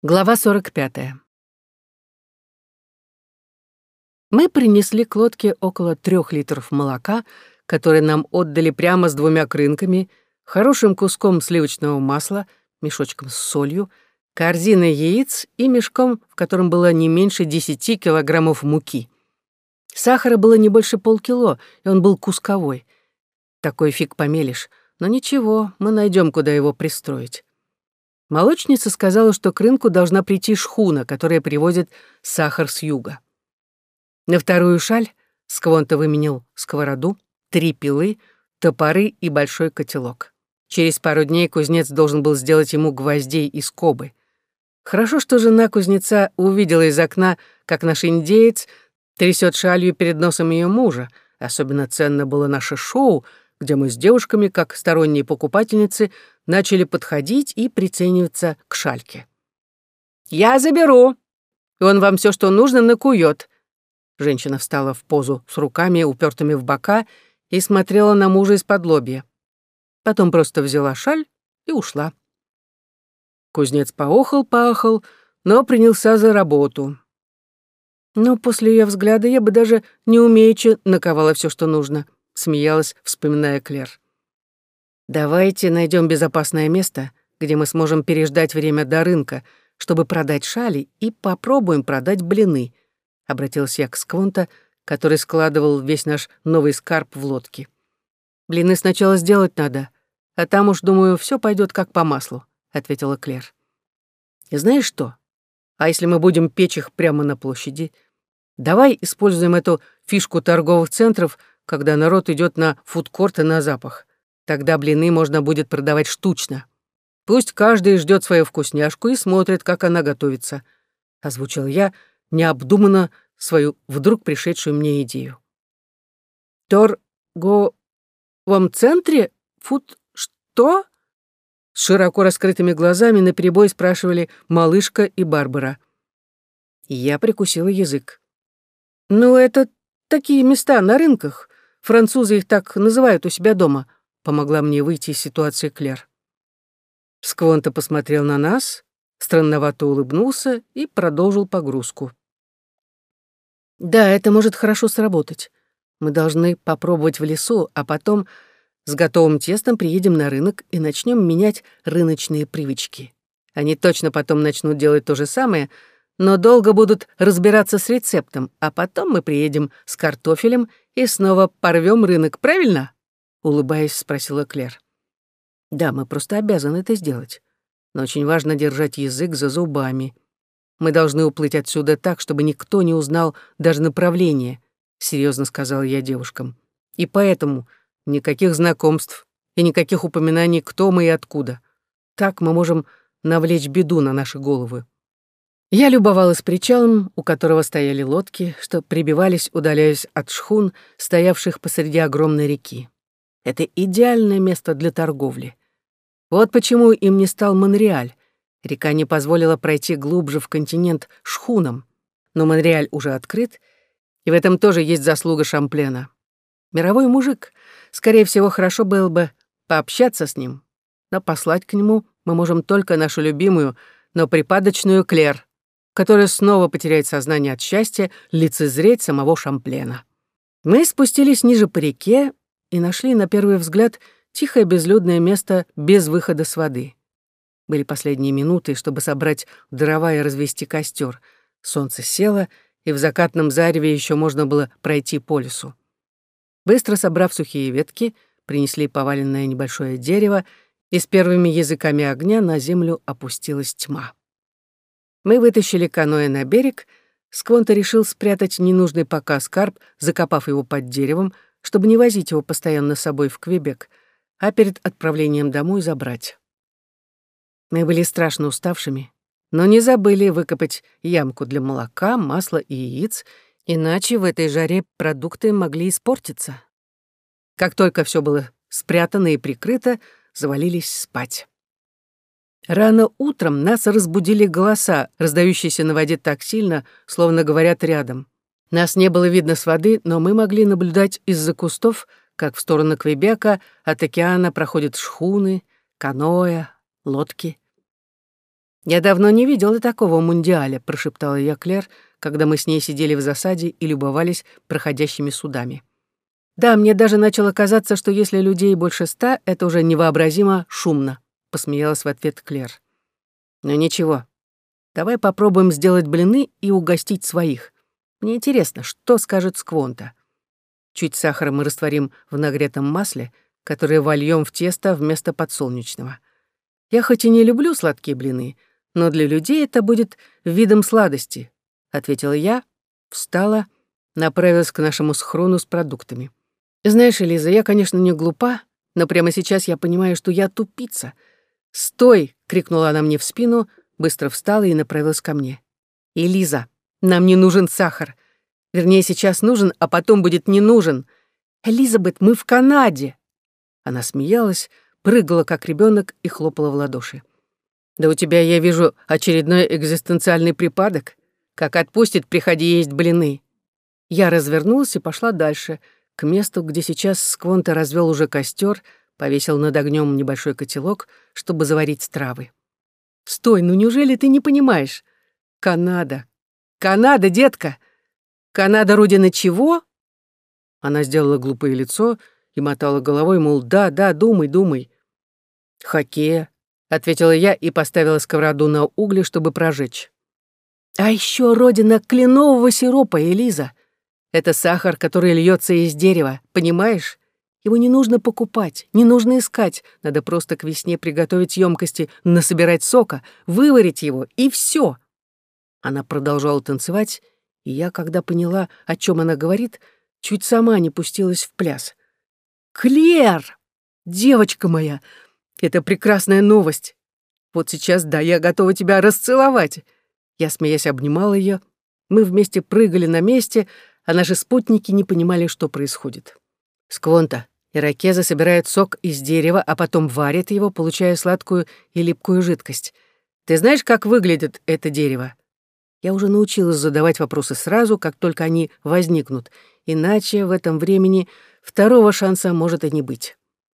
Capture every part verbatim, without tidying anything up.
Глава сорок пятая. Мы принесли к лодке около трех литров молока, которые нам отдали прямо с двумя крынками, хорошим куском сливочного масла, мешочком с солью, корзиной яиц и мешком, в котором было не меньше десяти килограммов муки. Сахара было не больше полкило, и он был кусковой. Такой фиг помелешь, но ничего, мы найдем, куда его пристроить. Молочница сказала, что к рынку должна прийти шхуна, которая привозит сахар с юга. На вторую шаль Сквонто выменял сковороду, три пилы, топоры и большой котелок. Через пару дней кузнец должен был сделать ему гвоздей и скобы. Хорошо, что жена кузнеца увидела из окна, как наш индеец трясет шалью перед носом ее мужа. Особенно ценно было наше шоу, где мы с девушками, как сторонние покупательницы, начали подходить и прицениваться к шальке. «Я заберу, и он вам все, что нужно, накует». Женщина встала в позу с руками, упертыми в бока, и смотрела на мужа из-под лобья. Потом просто взяла шаль и ушла. Кузнец поохал-поахал, но принялся за работу. Но после ее взгляда я бы даже неумеючи наковала все, что нужно, смеялась, вспоминая Клэр. «Давайте найдем безопасное место, где мы сможем переждать время до рынка, чтобы продать шали, и попробуем продать блины», — обратился я к Сквонто, который складывал весь наш новый скарб в лодке. «Блины сначала сделать надо, а там уж, думаю, все пойдет как по маслу», — ответила Клэр. «И знаешь что? А если мы будем печь их прямо на площади? Давай используем эту фишку торговых центров, когда народ идет на фудкорты на запах. Тогда блины можно будет продавать штучно. Пусть каждый ждет свою вкусняшку и смотрит, как она готовится», — озвучил я необдуманно свою вдруг пришедшую мне идею. «Торговом центре? Фуд... что?» С широко раскрытыми глазами наперебой спрашивали малышка и Барбара. И я прикусила язык. «Ну, это такие места на рынках. Французы их так называют у себя дома», — помогла мне выйти из ситуации Клэр. Сквонто посмотрел на нас, странновато улыбнулся и продолжил погрузку. «Да, это может хорошо сработать. Мы должны попробовать в лесу, а потом с готовым тестом приедем на рынок и начнем менять рыночные привычки. Они точно потом начнут делать то же самое, но долго будут разбираться с рецептом, а потом мы приедем с картофелем и снова порвем рынок, правильно?» — улыбаясь, спросила Клэр. «Да, мы просто обязаны это сделать. Но очень важно держать язык за зубами. Мы должны уплыть отсюда так, чтобы никто не узнал даже направление», — серьезно сказала я девушкам. «И поэтому никаких знакомств и никаких упоминаний, кто мы и откуда. Так мы можем навлечь беду на наши головы». Я любовалась причалом, у которого стояли лодки, что прибивались, удаляясь от шхун, стоявших посреди огромной реки. Это идеальное место для торговли. Вот почему им не стал Монреаль. Река не позволила пройти глубже в континент шхунам. Но Монреаль уже открыт, и в этом тоже есть заслуга Шамплена. Мировой мужик. Скорее всего, хорошо было бы пообщаться с ним. Но послать к нему мы можем только нашу любимую, но припадочную Клэр, которая снова потеряет сознание от счастья лицезреть самого Шамплена. Мы спустились ниже по реке и нашли, на первый взгляд, тихое безлюдное место без выхода с воды. Были последние минуты, чтобы собрать дрова и развести костер. Солнце село, и в закатном зареве еще можно было пройти по лесу. Быстро собрав сухие ветки, принесли поваленное небольшое дерево, и с первыми языками огня на землю опустилась тьма. Мы вытащили каноэ на берег. Сквонто решил спрятать ненужный пока скарб, закопав его под деревом, чтобы не возить его постоянно с собой в Квебек, а перед отправлением домой забрать. Мы были страшно уставшими, но не забыли выкопать ямку для молока, масла и яиц, иначе в этой жаре продукты могли испортиться. Как только все было спрятано и прикрыто, завалились спать. Рано утром нас разбудили голоса, раздающиеся на воде так сильно, словно говорят рядом. Нас не было видно с воды, но мы могли наблюдать из-за кустов, как в сторону Квебека от океана проходят шхуны, каноэ, лодки. «Я давно не видела такого мундиаля», — прошептала я Клэр, когда мы с ней сидели в засаде и любовались проходящими судами. «Да, мне даже начало казаться, что если людей больше ста, это уже невообразимо шумно», — посмеялась в ответ Клэр. «Ну ничего, давай попробуем сделать блины и угостить своих. Мне интересно, что скажет Сквонта. Чуть сахара мы растворим в нагретом масле, которое вольем в тесто вместо подсолнечного. Я хоть и не люблю сладкие блины, но для людей это будет видом сладости», — ответила я, встала, направилась к нашему схрону с продуктами. «Знаешь, Элиза, я, конечно, не глупа, но прямо сейчас я понимаю, что я тупица. «Стой!» — крикнула она мне в спину, быстро встала и направилась ко мне. «Элиза, нам не нужен сахар. Вернее, сейчас нужен, а потом будет не нужен. Элизабет, мы в Канаде!» Она смеялась, прыгала, как ребенок, и хлопала в ладоши. «Да у тебя, я вижу, очередной экзистенциальный припадок. Как отпустит, приходи есть блины». Я развернулась и пошла дальше, к месту, где сейчас Сквонта развел уже костер, повесил над огнем небольшой котелок, чтобы заварить стравы. «Стой, ну неужели ты не понимаешь? Канада! Канада, детка! Канада — родина чего?» Она сделала глупое лицо и мотала головой, мол, да, да, думай, думай. «Хоккея», — ответила я и поставила сковороду на угли, чтобы прожечь. «А еще родина кленового сиропа, Элиза. Это сахар, который льется из дерева, понимаешь? Его не нужно покупать, не нужно искать, надо просто к весне приготовить емкости, насобирать сока, выварить его, и все». Она продолжала танцевать, и я, когда поняла, о чем она говорит, чуть сама не пустилась в пляс. «Клер! Девочка моя! Это прекрасная новость! Вот сейчас, да, я готова тебя расцеловать!» Я, смеясь, обнимала ее. Мы вместе прыгали на месте, а наши спутники не понимали, что происходит. Сквонта, ирокезы собирают сок из дерева, а потом варят его, получая сладкую и липкую жидкость. Ты знаешь, как выглядит это дерево? Я уже научилась задавать вопросы сразу, как только они возникнут, иначе в этом времени второго шанса может и не быть.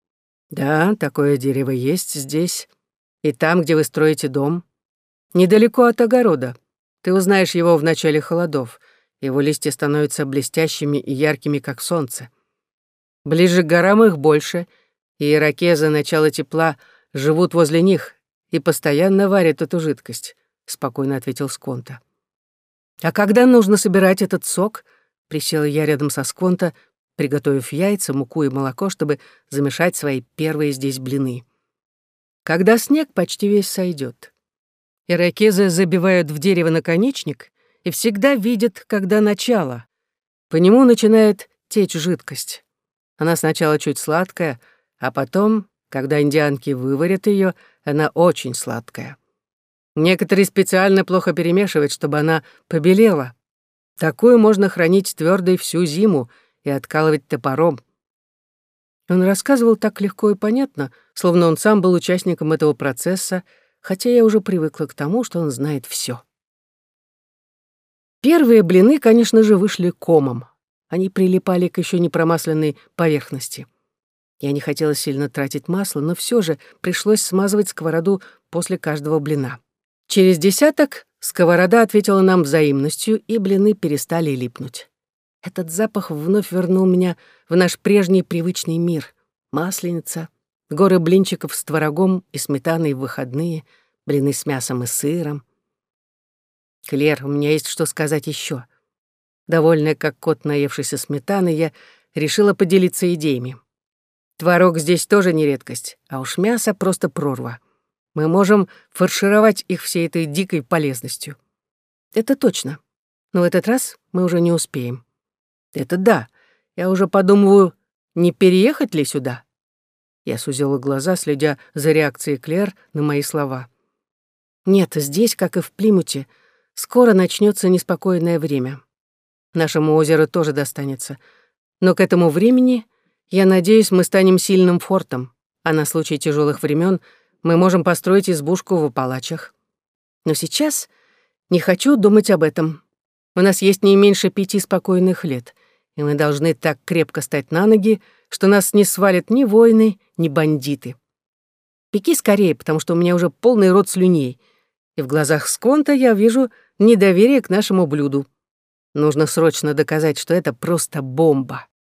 Да, такое дерево есть здесь, и там, где вы строите дом. Недалеко от огорода. Ты узнаешь его в начале холодов. Его листья становятся блестящими и яркими, как солнце. Ближе к горам их больше, и ирокезы начала тепла живут возле них и постоянно варят эту жидкость, — спокойно ответил Сквонта. «А когда нужно собирать этот сок?» — присела я рядом со Сквонта, приготовив яйца, муку и молоко, чтобы замешать свои первые здесь блины. «Когда снег почти весь сойдет. Ирокезы забивают в дерево наконечник и всегда видят, когда начало. По нему начинает течь жидкость. Она сначала чуть сладкая, а потом, когда индианки выварят ее, она очень сладкая. Некоторые специально плохо перемешивают, чтобы она побелела. Такую можно хранить твердой всю зиму и откалывать топором». Он рассказывал так легко и понятно, словно он сам был участником этого процесса, хотя я уже привыкла к тому, что он знает все. Первые блины, конечно же, вышли комом. Они прилипали к еще не промасленной поверхности. Я не хотела сильно тратить масло, но все же пришлось смазывать сковороду после каждого блина. Через десяток сковорода ответила нам взаимностью, и блины перестали липнуть. Этот запах вновь вернул меня в наш прежний привычный мир. Масленица, горы блинчиков с творогом и сметаной в выходные, блины с мясом и сыром. «Клер, у меня есть что сказать еще. Довольная, как кот, наевшийся сметаны, я решила поделиться идеями. Творог здесь тоже не редкость, а уж мясо просто прорва. Мы можем фаршировать их всей этой дикой полезностью». «Это точно. Но в этот раз мы уже не успеем». «Это да. Я уже подумываю, не переехать ли сюда?» Я сузила глаза, следя за реакцией Клэр на мои слова. «Нет, здесь, как и в Плимуте, скоро начнется неспокойное время. Нашему озеру тоже достанется. Но к этому времени, я надеюсь, мы станем сильным фортом, а на случай тяжелых времен мы можем построить избушку в Апалачах. Но сейчас не хочу думать об этом. У нас есть не меньше пяти спокойных лет, и мы должны так крепко стать на ноги, что нас не свалят ни войны, ни бандиты. Пеки скорее, потому что у меня уже полный рот слюней. И в глазах Сконта я вижу недоверие к нашему блюду. Нужно срочно доказать, что это просто бомба.